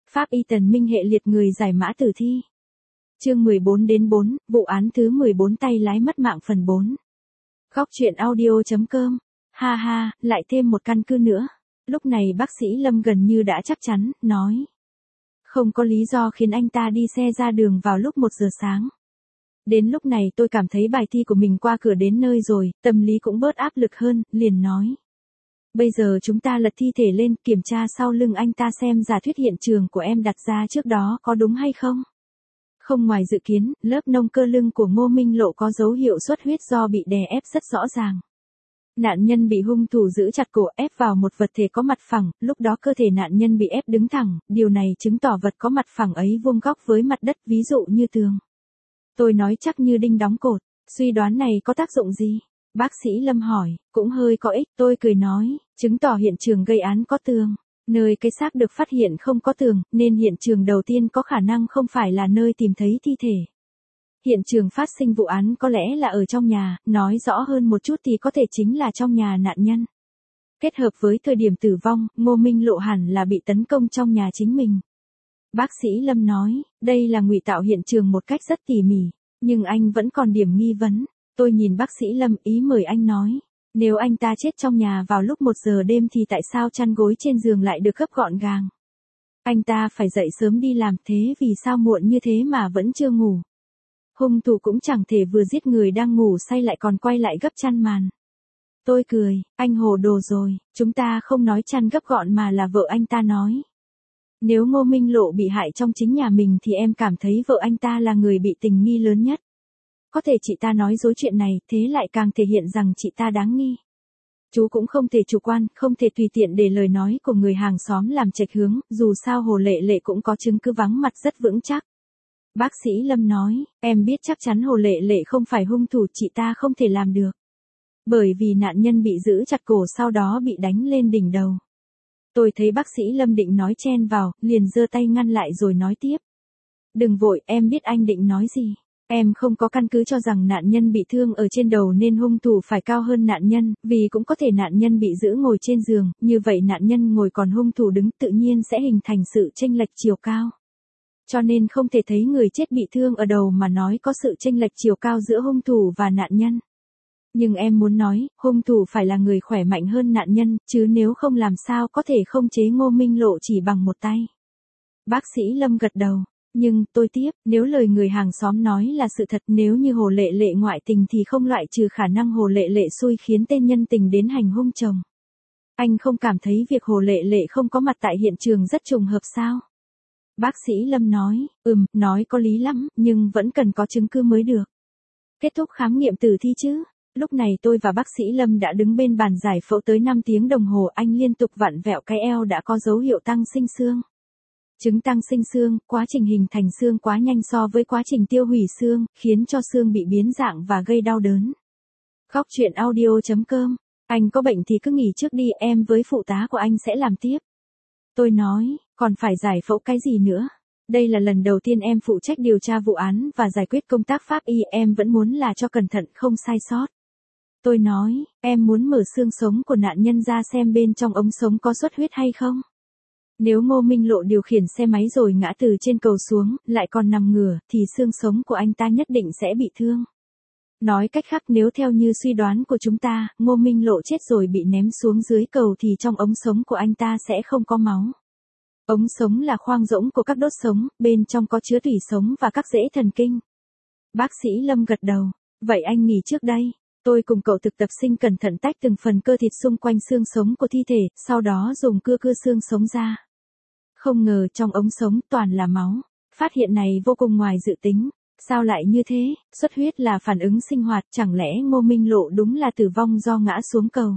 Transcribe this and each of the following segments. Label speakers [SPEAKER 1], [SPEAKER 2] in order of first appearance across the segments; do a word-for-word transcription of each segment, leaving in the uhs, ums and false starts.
[SPEAKER 1] Pháp y Tần Minh hệ liệt người giải mã tử thi. Chương mười bốn đến bốn, vụ án thứ mười bốn tay lái mất mạng phần bốn. Góc truyện audio.com. Ha ha, lại thêm một căn cứ nữa. Lúc này bác sĩ Lâm gần như đã chắc chắn, nói. Không có lý do khiến anh ta đi xe ra đường vào lúc một giờ sáng. Đến lúc này tôi cảm thấy bài thi của mình qua cửa đến nơi rồi, tâm lý cũng bớt áp lực hơn, liền nói. Bây giờ chúng ta lật thi thể lên, kiểm tra sau lưng anh ta xem giả thuyết hiện trường của em đặt ra trước đó có đúng hay không. Không ngoài dự kiến, lớp nông cơ lưng của Ngô Minh Lộ có dấu hiệu xuất huyết do bị đè ép rất rõ ràng. Nạn nhân bị hung thủ giữ chặt cổ ép vào một vật thể có mặt phẳng, lúc đó cơ thể nạn nhân bị ép đứng thẳng, điều này chứng tỏ vật có mặt phẳng ấy vuông góc với mặt đất, ví dụ như tường. Tôi nói chắc như đinh đóng cột, suy đoán này có tác dụng gì? Bác sĩ Lâm hỏi, cũng hơi có ích, tôi cười nói, chứng tỏ hiện trường gây án có tường. Nơi cái xác được phát hiện không có tường, nên hiện trường đầu tiên có khả năng không phải là nơi tìm thấy thi thể. Hiện trường phát sinh vụ án có lẽ là ở trong nhà, nói rõ hơn một chút thì có thể chính là trong nhà nạn nhân. Kết hợp với thời điểm tử vong, Ngô Minh Lộ hẳn là bị tấn công trong nhà chính mình. Bác sĩ Lâm nói, đây là ngụy tạo hiện trường một cách rất tỉ mỉ, nhưng anh vẫn còn điểm nghi vấn. Tôi nhìn bác sĩ Lâm, ý mời anh nói. Nếu anh ta chết trong nhà vào lúc một giờ đêm thì tại sao chăn gối trên giường lại được gấp gọn gàng? Anh ta phải dậy sớm đi làm, thế vì sao muộn như thế mà vẫn chưa ngủ? Hung thủ cũng chẳng thể vừa giết người đang ngủ say lại còn quay lại gấp chăn màn. Tôi cười, anh hồ đồ rồi, chúng ta không nói chăn gấp gọn mà là vợ anh ta nói. Nếu Ngô Minh Lộ bị hại trong chính nhà mình thì em cảm thấy vợ anh ta là người bị tình nghi lớn nhất. Có thể chị ta nói dối chuyện này, thế lại càng thể hiện rằng chị ta đáng nghi. Chú cũng không thể chủ quan, không thể tùy tiện để lời nói của người hàng xóm làm chệch hướng, dù sao Hồ Lệ Lệ cũng có chứng cứ vắng mặt rất vững chắc. Bác sĩ Lâm nói, em biết chắc chắn Hồ Lệ Lệ không phải hung thủ, chị ta không thể làm được. Bởi vì nạn nhân bị giữ chặt cổ sau đó bị đánh lên đỉnh đầu. Tôi thấy bác sĩ Lâm định nói chen vào, liền giơ tay ngăn lại rồi nói tiếp. Đừng vội, em biết anh định nói gì. Em không có căn cứ cho rằng nạn nhân bị thương ở trên đầu nên hung thủ phải cao hơn nạn nhân, vì cũng có thể nạn nhân bị giữ ngồi trên giường, như vậy nạn nhân ngồi còn hung thủ đứng tự nhiên sẽ hình thành sự chênh lệch chiều cao. Cho nên không thể thấy người chết bị thương ở đầu mà nói có sự chênh lệch chiều cao giữa hung thủ và nạn nhân. Nhưng em muốn nói, hung thủ phải là người khỏe mạnh hơn nạn nhân, chứ nếu không làm sao có thể không chế Ngô Minh Lộ chỉ bằng một tay. Bác sĩ Lâm gật đầu. Nhưng, tôi tiếp, nếu lời người hàng xóm nói là sự thật, nếu như Hồ Lệ Lệ ngoại tình thì không loại trừ khả năng Hồ Lệ Lệ xui khiến tên nhân tình đến hành hung chồng. Anh không cảm thấy việc Hồ Lệ Lệ không có mặt tại hiện trường rất trùng hợp sao? Bác sĩ Lâm nói, ừm, nói có lý lắm, nhưng vẫn cần có chứng cứ mới được. Kết thúc khám nghiệm tử thi chứ? Lúc này tôi và bác sĩ Lâm đã đứng bên bàn giải phẫu tới năm tiếng đồng hồ, anh liên tục vặn vẹo cái eo đã có dấu hiệu tăng sinh xương. Chứng tăng sinh xương, quá trình hình thành xương quá nhanh so với quá trình tiêu hủy xương, khiến cho xương bị biến dạng và gây đau đớn. Góc truyện audio.com. Anh có bệnh thì cứ nghỉ trước đi, em với phụ tá của anh sẽ làm tiếp. Tôi nói, còn phải giải phẫu cái gì nữa? Đây là lần đầu tiên em phụ trách điều tra vụ án và giải quyết công tác pháp y, em vẫn muốn là cho cẩn thận không sai sót. Tôi nói, em muốn mở xương sống của nạn nhân ra xem bên trong ống sống có xuất huyết hay không. Nếu Ngô Minh Lộ điều khiển xe máy rồi ngã từ trên cầu xuống, lại còn nằm ngửa, thì xương sống của anh ta nhất định sẽ bị thương. Nói cách khác, nếu theo như suy đoán của chúng ta, Ngô Minh Lộ chết rồi bị ném xuống dưới cầu thì trong ống sống của anh ta sẽ không có máu. Ống sống là khoang rỗng của các đốt sống, bên trong có chứa tủy sống và các rễ thần kinh. Bác sĩ Lâm gật đầu. Vậy anh nghỉ trước đây. Tôi cùng cậu thực tập sinh cẩn thận tách từng phần cơ thịt xung quanh xương sống của thi thể, sau đó dùng cưa cưa xương sống ra. Không ngờ trong ống sống toàn là máu. Phát hiện này vô cùng ngoài dự tính. Sao lại như thế? Xuất huyết là phản ứng sinh hoạt, chẳng lẽ Ngô Minh Lộ đúng là tử vong do ngã xuống cầu?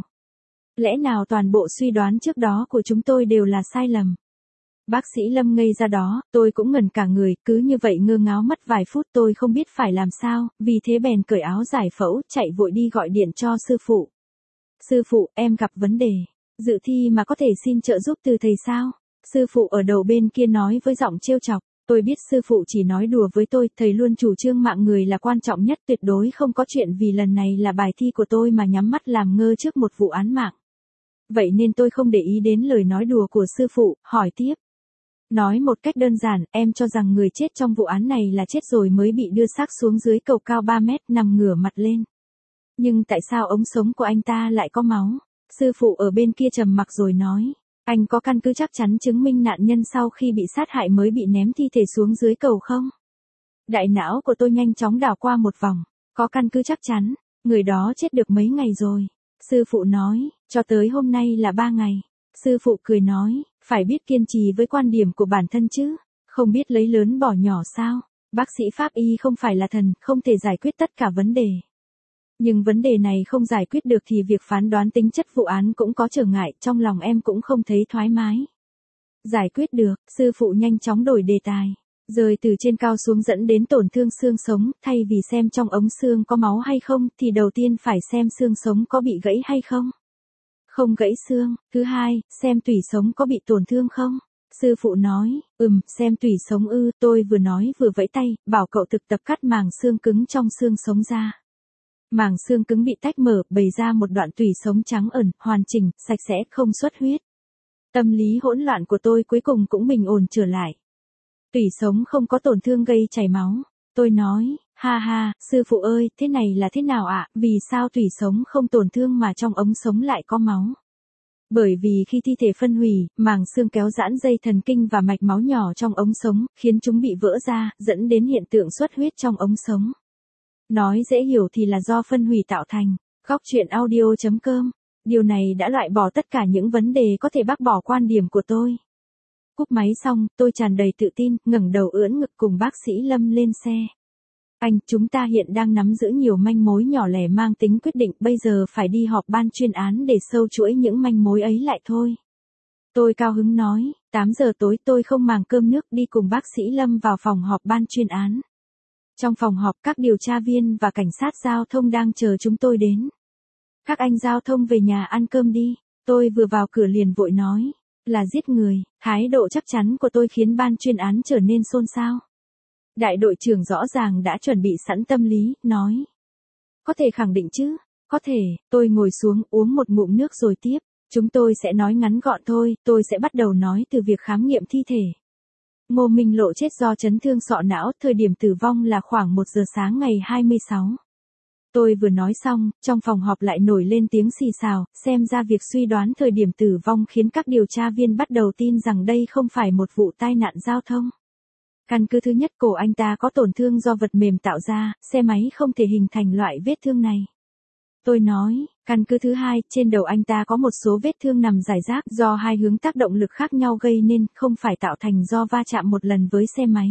[SPEAKER 1] Lẽ nào toàn bộ suy đoán trước đó của chúng tôi đều là sai lầm? Bác sĩ Lâm ngây ra đó, tôi cũng ngẩn cả người, cứ như vậy ngơ ngáo mất vài phút, tôi không biết phải làm sao, vì thế bèn cởi áo giải phẫu, chạy vội đi gọi điện cho sư phụ. Sư phụ, em gặp vấn đề. Dự thi mà có thể xin trợ giúp từ thầy sao? Sư phụ ở đầu bên kia nói với giọng trêu chọc. Tôi biết sư phụ chỉ nói đùa với tôi, thầy luôn chủ trương mạng người là quan trọng nhất, tuyệt đối không có chuyện vì lần này là bài thi của tôi mà nhắm mắt làm ngơ trước một vụ án mạng. Vậy nên tôi không để ý đến lời nói đùa của sư phụ, hỏi tiếp. Nói một cách đơn giản, em cho rằng người chết trong vụ án này là chết rồi mới bị đưa xác xuống dưới cầu cao ba mét nằm ngửa mặt lên. Nhưng tại sao ống sống của anh ta lại có máu? Sư phụ ở bên kia trầm mặc rồi nói. Anh có căn cứ chắc chắn chứng minh nạn nhân sau khi bị sát hại mới bị ném thi thể xuống dưới cầu không? Đại não của tôi nhanh chóng đảo qua một vòng. Có căn cứ chắc chắn, người đó chết được mấy ngày rồi. Sư phụ nói, cho tới hôm nay là ba ngày. Sư phụ cười nói, phải biết kiên trì với quan điểm của bản thân chứ, không biết lấy lớn bỏ nhỏ sao. Bác sĩ pháp y không phải là thần, không thể giải quyết tất cả vấn đề. Nhưng vấn đề này không giải quyết được thì việc phán đoán tính chất vụ án cũng có trở ngại, trong lòng em cũng không thấy thoải mái. Giải quyết được, sư phụ nhanh chóng đổi đề tài. Rơi từ trên cao xuống dẫn đến tổn thương xương sống, thay vì xem trong ống xương có máu hay không, thì đầu tiên phải xem xương sống có bị gãy hay không. Không gãy xương. Thứ hai, xem tủy sống có bị tổn thương không. Sư phụ nói, ừm, xem tủy sống ư, tôi vừa nói vừa vẫy tay, bảo cậu thực tập cắt màng xương cứng trong xương sống ra. Màng xương cứng bị tách mở, bày ra một đoạn tủy sống trắng ẩn, hoàn chỉnh, sạch sẽ, không xuất huyết. Tâm lý hỗn loạn của tôi cuối cùng cũng bình ổn trở lại. Tủy sống không có tổn thương gây chảy máu. Tôi nói, ha ha, sư phụ ơi, thế này là thế nào ạ, vì sao tủy sống không tổn thương mà trong ống sống lại có máu? Bởi vì khi thi thể phân hủy, màng xương kéo giãn dây thần kinh và mạch máu nhỏ trong ống sống, khiến chúng bị vỡ ra, dẫn đến hiện tượng xuất huyết trong ống sống. Nói dễ hiểu thì là do phân hủy tạo thành. Góc truyện audio chấm com. Điều này đã loại bỏ tất cả những vấn đề có thể bác bỏ quan điểm của tôi. Cúp máy xong, tôi tràn đầy tự tin, ngẩng đầu ưỡn ngực cùng bác sĩ Lâm lên xe. Anh, chúng ta hiện đang nắm giữ nhiều manh mối nhỏ lẻ mang tính quyết định, bây giờ phải đi họp ban chuyên án để sâu chuỗi những manh mối ấy lại thôi. Tôi cao hứng nói, tám giờ tối tôi không màng cơm nước đi cùng bác sĩ Lâm vào phòng họp ban chuyên án. Trong phòng họp các điều tra viên và cảnh sát giao thông đang chờ chúng tôi đến. Các anh giao thông về nhà ăn cơm đi. Tôi vừa vào cửa liền vội nói, là giết người. Thái độ chắc chắn của tôi khiến ban chuyên án trở nên xôn xao. Đại đội trưởng rõ ràng đã chuẩn bị sẵn tâm lý, nói. Có thể khẳng định chứ? Có thể. Tôi ngồi xuống uống một ngụm nước rồi tiếp. Chúng tôi sẽ nói ngắn gọn thôi, tôi sẽ bắt đầu nói từ việc khám nghiệm thi thể. Ngô Minh Lộ chết do chấn thương sọ não, thời điểm tử vong là khoảng một giờ sáng ngày hai mươi sáu. Tôi vừa nói xong, trong phòng họp lại nổi lên tiếng xì xào, xem ra việc suy đoán thời điểm tử vong khiến các điều tra viên bắt đầu tin rằng đây không phải một vụ tai nạn giao thông. Căn cứ thứ nhất, cổ anh ta có tổn thương do vật mềm tạo ra, xe máy không thể hình thành loại vết thương này. Tôi nói, căn cứ thứ hai, trên đầu anh ta có một số vết thương nằm rải rác do hai hướng tác động lực khác nhau gây nên, không phải tạo thành do va chạm một lần với xe máy.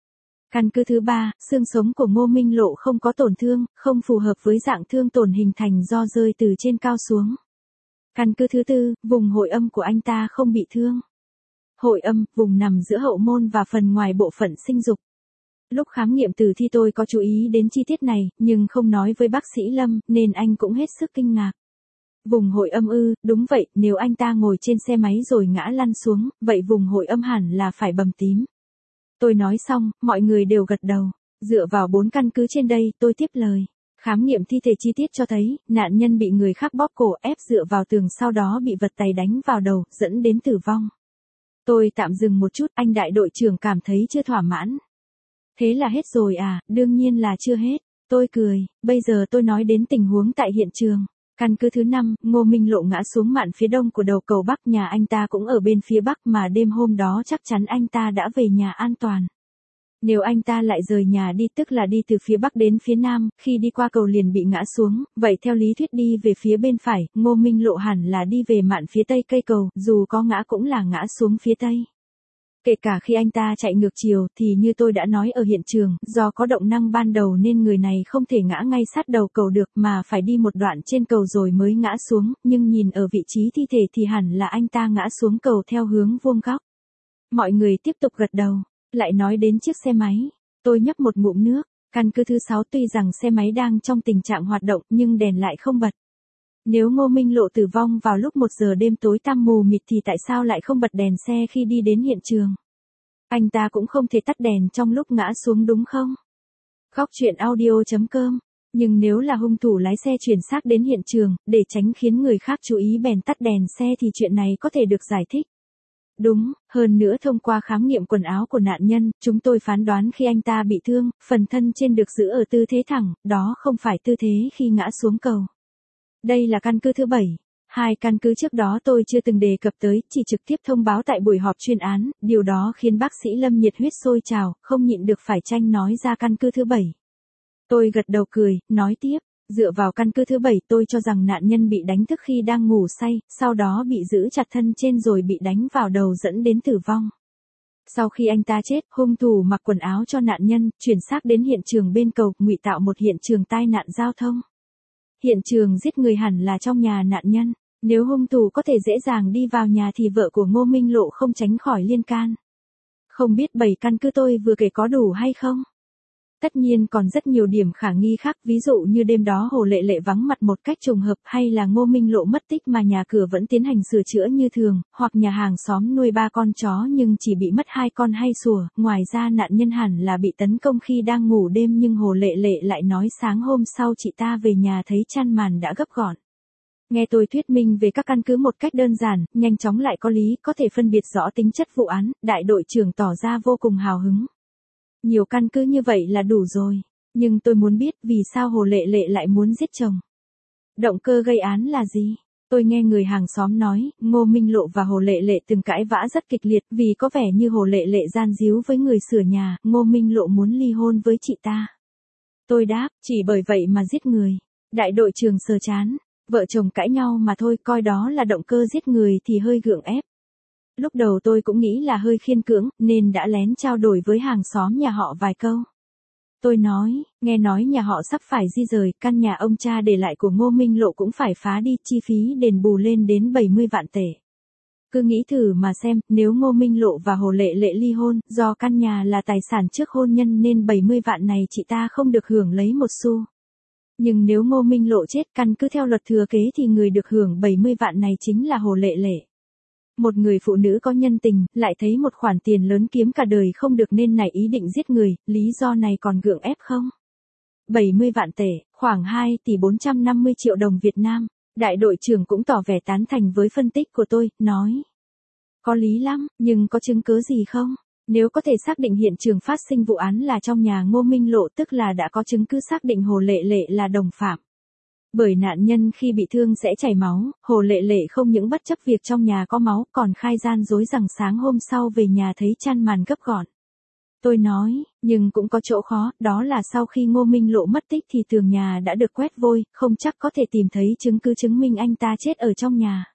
[SPEAKER 1] Căn cứ thứ ba, xương sống của Ngô Minh Lộ không có tổn thương, không phù hợp với dạng thương tổn hình thành do rơi từ trên cao xuống. Căn cứ thứ tư, vùng hội âm của anh ta không bị thương. Hội âm, vùng nằm giữa hậu môn và phần ngoài bộ phận sinh dục. Lúc khám nghiệm tử thi tôi có chú ý đến chi tiết này, nhưng không nói với bác sĩ Lâm, nên anh cũng hết sức kinh ngạc. Vùng hội âm ư, đúng vậy, nếu anh ta ngồi trên xe máy rồi ngã lăn xuống, vậy vùng hội âm hẳn là phải bầm tím. Tôi nói xong, mọi người đều gật đầu. Dựa vào bốn căn cứ trên đây, tôi tiếp lời. Khám nghiệm thi thể chi tiết cho thấy, nạn nhân bị người khác bóp cổ ép dựa vào tường sau đó bị vật tày đánh vào đầu, dẫn đến tử vong. Tôi tạm dừng một chút, anh đại đội trưởng cảm thấy chưa thỏa mãn. Thế là hết rồi à, đương nhiên là chưa hết. Tôi cười, bây giờ tôi nói đến tình huống tại hiện trường. Căn cứ thứ năm, Ngô Minh Lộ ngã xuống mạn phía đông của đầu cầu Bắc, nhà anh ta cũng ở bên phía Bắc mà đêm hôm đó chắc chắn anh ta đã về nhà an toàn. Nếu anh ta lại rời nhà đi tức là đi từ phía Bắc đến phía Nam, khi đi qua cầu liền bị ngã xuống, vậy theo lý thuyết đi về phía bên phải, Ngô Minh Lộ hẳn là đi về mạn phía Tây cây cầu, dù có ngã cũng là ngã xuống phía Tây. Kể cả khi anh ta chạy ngược chiều thì như tôi đã nói ở hiện trường, do có động năng ban đầu nên người này không thể ngã ngay sát đầu cầu được mà phải đi một đoạn trên cầu rồi mới ngã xuống, nhưng nhìn ở vị trí thi thể thì hẳn là anh ta ngã xuống cầu theo hướng vuông góc. Mọi người tiếp tục gật đầu, lại nói đến chiếc xe máy. Tôi nhấp một ngụm nước, căn cứ thứ sáu tuy rằng xe máy đang trong tình trạng hoạt động nhưng đèn lại không bật. Nếu Ngô Minh Lộ tử vong vào lúc một giờ đêm tối tăm mù mịt thì tại sao lại không bật đèn xe khi đi đến hiện trường? Anh ta cũng không thể tắt đèn trong lúc ngã xuống đúng không? Góc truyện audio chấm com. Nhưng nếu là hung thủ lái xe chuyển xác đến hiện trường, để tránh khiến người khác chú ý bèn tắt đèn xe thì chuyện này có thể được giải thích. Đúng, hơn nữa thông qua khám nghiệm quần áo của nạn nhân, chúng tôi phán đoán khi anh ta bị thương, phần thân trên được giữ ở tư thế thẳng, đó không phải tư thế khi ngã xuống cầu. Đây là căn cứ thứ bảy. Hai căn cứ trước đó tôi chưa từng đề cập tới, chỉ trực tiếp thông báo tại buổi họp chuyên án, điều đó khiến bác sĩ Lâm nhiệt huyết sôi trào, không nhịn được phải tranh nói ra căn cứ thứ bảy. Tôi gật đầu cười, nói tiếp, dựa vào căn cứ thứ bảy tôi cho rằng nạn nhân bị đánh thức khi đang ngủ say, sau đó bị giữ chặt thân trên rồi bị đánh vào đầu dẫn đến tử vong. Sau khi anh ta chết, hung thủ mặc quần áo cho nạn nhân, chuyển xác đến hiện trường bên cầu, ngụy tạo một hiện trường tai nạn giao thông. Hiện trường giết người hẳn là trong nhà nạn nhân. Nếu hung thủ có thể dễ dàng đi vào nhà thì vợ của Ngô Minh Lộ không tránh khỏi liên can. Không biết bảy căn cứ tôi vừa kể có đủ hay không? Tất nhiên còn rất nhiều điểm khả nghi khác, ví dụ như đêm đó Hồ Lệ Lệ vắng mặt một cách trùng hợp, hay là Ngô Minh Lộ mất tích mà nhà cửa vẫn tiến hành sửa chữa như thường, hoặc nhà hàng xóm nuôi ba con chó nhưng chỉ bị mất hai con hay sủa. Ngoài ra nạn nhân hẳn là bị tấn công khi đang ngủ đêm, nhưng Hồ Lệ Lệ lại nói sáng hôm sau chị ta về nhà thấy chăn màn đã gấp gọn. Nghe tôi thuyết minh về các căn cứ một cách đơn giản, nhanh chóng lại có lý, có thể phân biệt rõ tính chất vụ án, đại đội trưởng tỏ ra vô cùng hào hứng. Nhiều căn cứ như vậy là đủ rồi, nhưng tôi muốn biết vì sao Hồ Lệ Lệ lại muốn giết chồng. Động cơ gây án là gì? Tôi nghe người hàng xóm nói, Ngô Minh Lộ và Hồ Lệ Lệ từng cãi vã rất kịch liệt, vì có vẻ như Hồ Lệ Lệ gian díu với người sửa nhà, Ngô Minh Lộ muốn ly hôn với chị ta. Tôi đáp, chỉ bởi vậy mà giết người. Đại đội trưởng sờ chán. Vợ chồng cãi nhau mà thôi, coi đó là động cơ giết người thì hơi gượng ép. Lúc đầu tôi cũng nghĩ là hơi khiên cưỡng, nên đã lén trao đổi với hàng xóm nhà họ vài câu. Tôi nói, nghe nói nhà họ sắp phải di rời, căn nhà ông cha để lại của Ngô Minh Lộ cũng phải phá đi, chi phí đền bù lên đến bảy mươi vạn tệ. Cứ nghĩ thử mà xem, nếu Ngô Minh Lộ và Hồ Lệ Lệ ly hôn, do căn nhà là tài sản trước hôn nhân nên bảy mươi vạn này chị ta không được hưởng lấy một xu. Nhưng nếu Ngô Minh Lộ chết, căn cứ theo luật thừa kế thì người được hưởng bảy mươi vạn này chính là Hồ Lệ Lệ. Một người phụ nữ có nhân tình, lại thấy một khoản tiền lớn kiếm cả đời không được nên nảy ý định giết người, lý do này còn gượng ép không? bảy mươi vạn tệ, khoảng hai tỷ bốn trăm năm mươi triệu đồng Việt Nam. Đại đội trưởng cũng tỏ vẻ tán thành với phân tích của tôi, nói. Có lý lắm, nhưng có chứng cứ gì không? Nếu có thể xác định hiện trường phát sinh vụ án là trong nhà Ngô Minh Lộ, tức là đã có chứng cứ xác định Hồ Lệ Lệ là đồng phạm. Bởi nạn nhân khi bị thương sẽ chảy máu, Hồ Lệ Lệ không những bất chấp việc trong nhà có máu, còn khai gian dối rằng sáng hôm sau về nhà thấy chăn màn gấp gọn. Tôi nói, nhưng cũng có chỗ khó, đó là sau khi Ngô Minh Lộ mất tích thì tường nhà đã được quét vôi, không chắc có thể tìm thấy chứng cứ chứng minh anh ta chết ở trong nhà.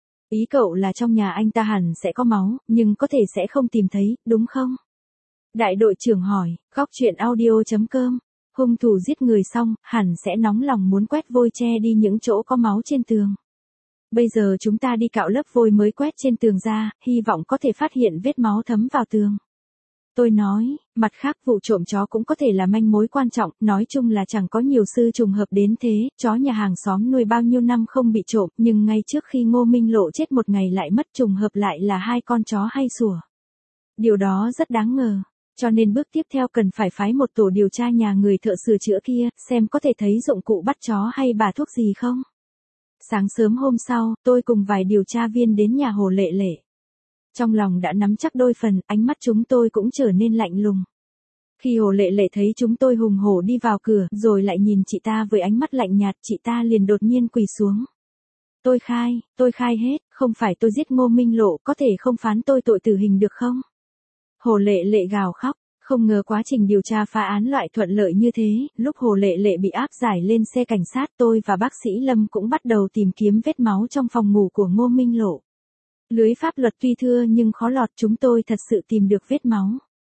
[SPEAKER 1] Ý cậu là trong nhà anh ta hẳn sẽ có máu, nhưng có thể sẽ không tìm thấy, đúng không? Đại đội trưởng hỏi, góc chuyện audio chấm com. Hung thủ giết người xong, hẳn sẽ nóng lòng muốn quét vôi che đi những chỗ có máu trên tường. Bây giờ chúng ta đi cạo lớp vôi mới quét trên tường ra, hy vọng có thể phát hiện vết máu thấm vào tường. Tôi nói, mặt khác vụ trộm chó cũng có thể là manh mối quan trọng, nói chung là chẳng có nhiều sự trùng hợp đến thế, chó nhà hàng xóm nuôi bao nhiêu năm không bị trộm, nhưng ngay trước khi Ngô Minh Lộ chết một ngày lại mất, trùng hợp lại là hai con chó hay sủa. Điều đó rất đáng ngờ. Cho nên bước tiếp theo cần phải phái một tổ điều tra nhà người thợ sửa chữa kia, xem có thể thấy dụng cụ bắt chó hay bà thuốc gì không. Sáng sớm hôm sau, tôi cùng vài điều tra viên đến nhà Hồ Lệ Lệ. Trong lòng đã nắm chắc đôi phần, ánh mắt chúng tôi cũng trở nên lạnh lùng. Khi Hồ Lệ Lệ thấy chúng tôi hùng hổ đi vào cửa, rồi lại nhìn chị ta với ánh mắt lạnh nhạt, chị ta liền đột nhiên quỳ xuống. Tôi khai, tôi khai hết, không phải tôi giết Ngô Minh Lộ, có thể không phán tôi tội tử hình được không? Hồ Lệ Lệ gào khóc, không ngờ quá trình điều tra phá án loại thuận lợi như thế, lúc Hồ Lệ Lệ bị áp giải lên xe cảnh sát, tôi và bác sĩ Lâm cũng bắt đầu tìm kiếm vết máu trong phòng ngủ của Ngô Minh Lộ. Lưới pháp luật tuy thưa nhưng khó lọt, chúng tôi thật sự tìm được vết máu.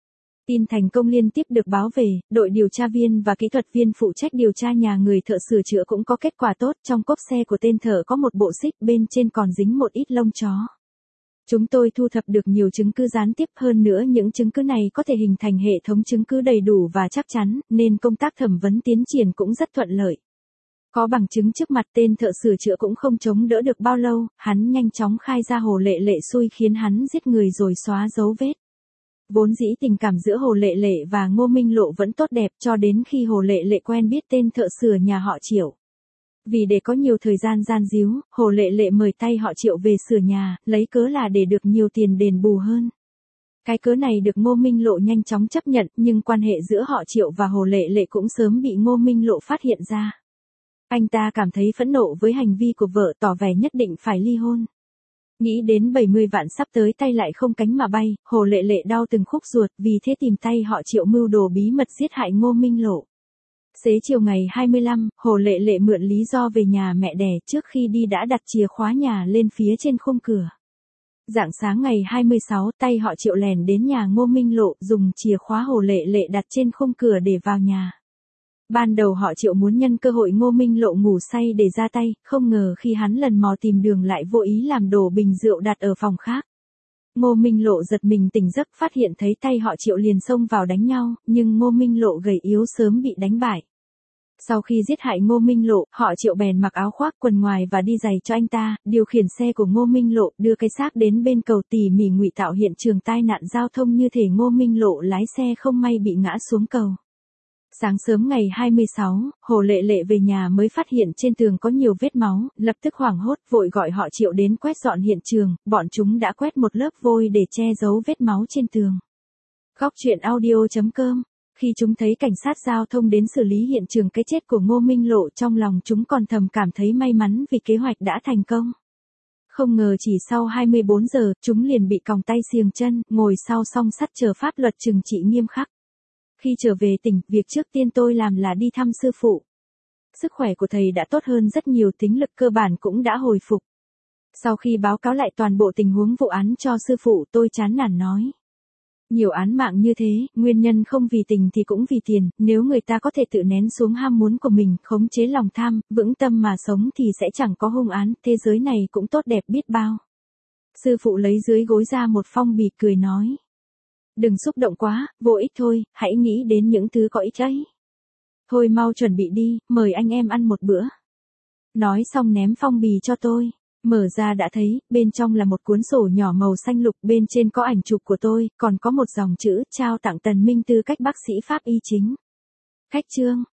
[SPEAKER 1] Tin thành công liên tiếp được báo về, đội điều tra viên và kỹ thuật viên phụ trách điều tra nhà người thợ sửa chữa cũng có kết quả tốt, trong cốp xe của tên thợ có một bộ xích, bên trên còn dính một ít lông chó. Chúng tôi thu thập được nhiều chứng cứ gián tiếp, hơn nữa những chứng cứ này có thể hình thành hệ thống chứng cứ đầy đủ và chắc chắn, nên công tác thẩm vấn tiến triển cũng rất thuận lợi. Có bằng chứng trước mặt, tên thợ sửa chữa cũng không chống đỡ được bao lâu, hắn nhanh chóng khai ra Hồ Lệ Lệ xui khiến hắn giết người rồi xóa dấu vết. Vốn dĩ tình cảm giữa Hồ Lệ Lệ và Ngô Minh Lộ vẫn tốt đẹp cho đến khi Hồ Lệ Lệ quen biết tên thợ sửa nhà họ Triệu. Vì để có nhiều thời gian gian díu, Hồ Lệ Lệ mời tay họ Triệu về sửa nhà, lấy cớ là để được nhiều tiền đền bù hơn. Cái cớ này được Ngô Minh Lộ nhanh chóng chấp nhận, nhưng quan hệ giữa họ Triệu và Hồ Lệ Lệ cũng sớm bị Ngô Minh Lộ phát hiện ra. Anh ta cảm thấy phẫn nộ với hành vi của vợ, tỏ vẻ nhất định phải ly hôn. Nghĩ đến bảy mươi vạn sắp tới tay lại không cánh mà bay, Hồ Lệ Lệ đau từng khúc ruột, vì thế tìm tay họ Triệu mưu đồ bí mật giết hại Ngô Minh Lộ. Xế chiều ngày hai mươi lăm, Hồ Lệ Lệ mượn lý do về nhà mẹ đẻ, trước khi đi đã đặt chìa khóa nhà lên phía trên khung cửa. Rạng sáng ngày hai mươi sáu, tay họ Triệu lèn đến nhà Ngô Minh Lộ, dùng chìa khóa Hồ Lệ Lệ đặt trên khung cửa để vào nhà. Ban đầu họ Triệu muốn nhân cơ hội Ngô Minh Lộ ngủ say để ra tay, không ngờ khi hắn lần mò tìm đường lại vô ý làm đổ bình rượu đặt ở phòng khác. Ngô Minh Lộ giật mình tỉnh giấc, phát hiện thấy tay họ Triệu liền xông vào đánh nhau, nhưng Ngô Minh Lộ gầy yếu sớm bị đánh bại. Sau khi giết hại Ngô Minh Lộ, họ Triệu bèn mặc áo khoác quần ngoài và đi giày cho anh ta, điều khiển xe của Ngô Minh Lộ đưa cái xác đến bên cầu, tỉ mỉ ngụy tạo hiện trường tai nạn giao thông như thể Ngô Minh Lộ lái xe không may bị ngã xuống cầu. Sáng sớm ngày hai mươi sáu, Hồ Lệ Lệ về nhà mới phát hiện trên tường có nhiều vết máu, lập tức hoảng hốt vội gọi họ Triệu đến quét dọn hiện trường, bọn chúng đã quét một lớp vôi để che giấu vết máu trên tường. Góc truyện audio chấm com. Khi chúng thấy cảnh sát giao thông đến xử lý hiện trường cái chết của Ngô Minh Lộ, trong lòng chúng còn thầm cảm thấy may mắn vì kế hoạch đã thành công. Không ngờ chỉ sau hai mươi bốn giờ, chúng liền bị còng tay xiềng chân, ngồi sau song sắt chờ pháp luật trừng trị nghiêm khắc. Khi trở về tỉnh, việc trước tiên tôi làm là đi thăm sư phụ. Sức khỏe của thầy đã tốt hơn rất nhiều, tính lực cơ bản cũng đã hồi phục. Sau khi báo cáo lại toàn bộ tình huống vụ án cho sư phụ, tôi chán nản nói. Nhiều án mạng như thế, nguyên nhân không vì tình thì cũng vì tiền, nếu người ta có thể tự nén xuống ham muốn của mình, khống chế lòng tham, vững tâm mà sống thì sẽ chẳng có hung án, thế giới này cũng tốt đẹp biết bao. Sư phụ lấy dưới gối ra một phong bì, cười nói. Đừng xúc động quá, vô ích thôi, hãy nghĩ đến những thứ có ích ấy. Thôi mau chuẩn bị đi, mời anh em ăn một bữa. Nói xong ném phong bì cho tôi. Mở ra đã thấy, bên trong là một cuốn sổ nhỏ màu xanh lục, bên trên có ảnh chụp của tôi, còn có một dòng chữ, trao tặng Tần Minh Tư cách bác sĩ pháp y chính. Khách chương.